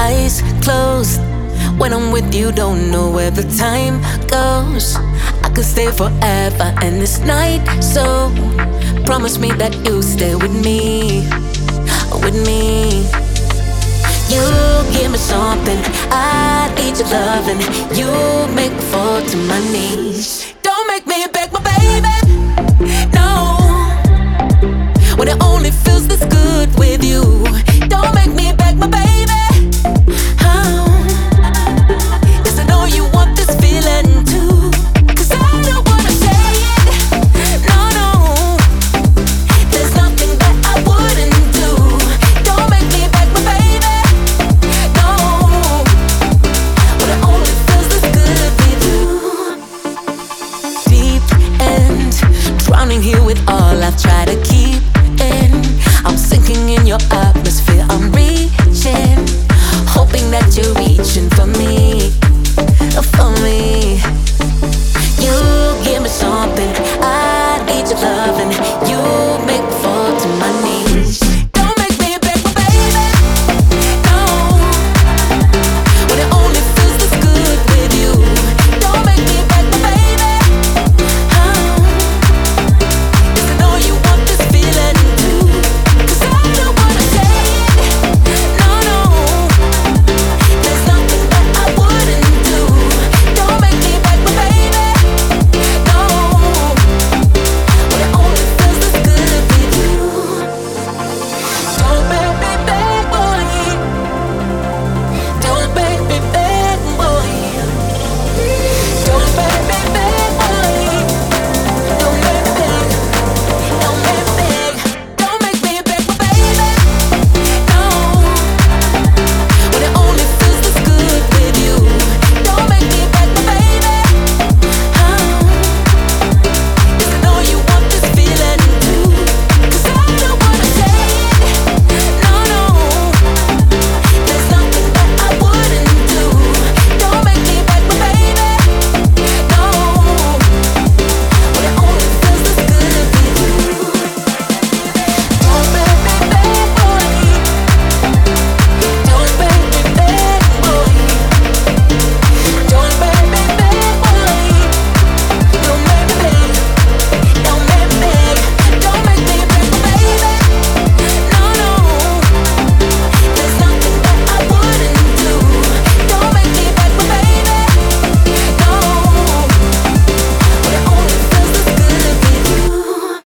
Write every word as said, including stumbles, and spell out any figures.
eyes closed. When I'm with you, don't know where the time goes. I could stay forever and this night, so promise me that you'll stay with me, with me. You give me something, I need your loving. You make me fall to my knees. Don't make me beg my baby, no. When it only feels this good with you. Don't make me beg my baby, oh. Yes, I know you want this feeling too. Cause I don't wanna say it, no, no. There's nothing that I wouldn't do. Don't make me beg my baby, no. When it only feels this good with you. Deep end, drowning here with all I've tried to keep in. I'm sinking in your atmosphere.